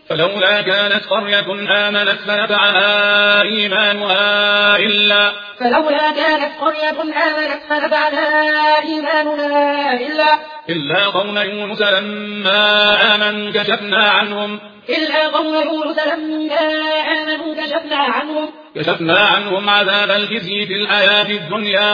فلولا كانت قرية آمنت فنفعها إيمانها إلا قوم يونس لما آمنوا كشفنا عنهم عذاب الخزي في الحياة الدنيا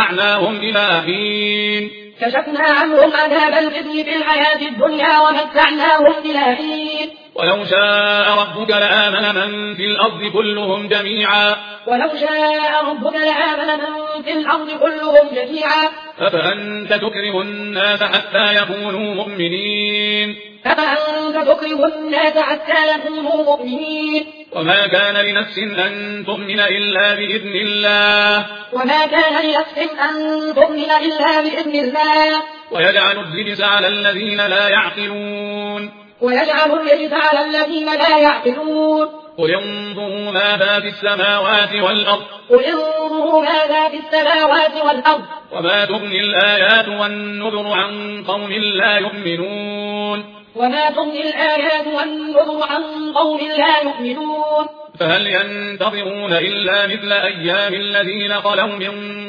ومتعناهم إلى حين ولو شاء ربك لآمن من في الأرض كلهم جميعا أفأنت تكره الناس حتى يكونوا مؤمنين وما كان لنفس أن تؤمن إلا بإذن الله ويجعل الرجس على الذين لا يعقلون قل انظروا ماذا في السماوات والأرض وما تغني الآيات والنذر عن قوم لا يؤمنون فهل ينتظرون إلا مثل أيام الذين خلوا من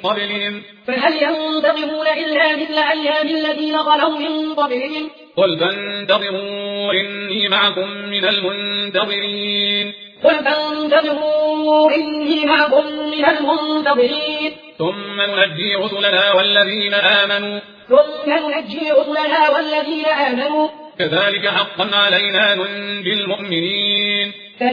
قبلهم قل فانتظروا إني معكم من المنتظرين ثم ننجي رسلنا والذين آمنوا كذلك حقا علينا ننجي المؤمنين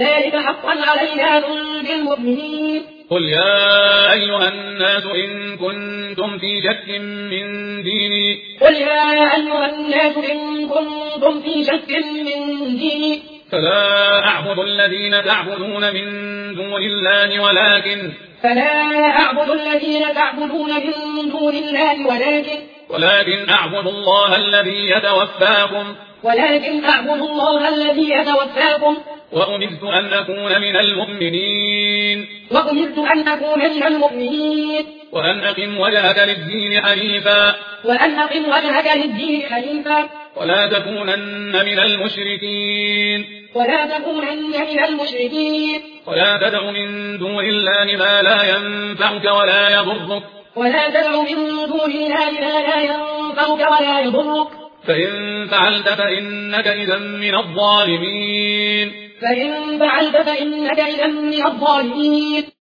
قل يا أيها الناس إن كنتم في شك من ديني فلا أعبد الذين تعبدون من دون الله ولكن أعبد الله الذي يتوفاكم وأمرت أن أكون من المؤمنين وأن أقم وجهك للدين حنيفا ولا تكونن من المشركين ولا تدع من دون الله ما لا ينفعك ولا يضرك فإن فعلت فإنك إذا من الظالمين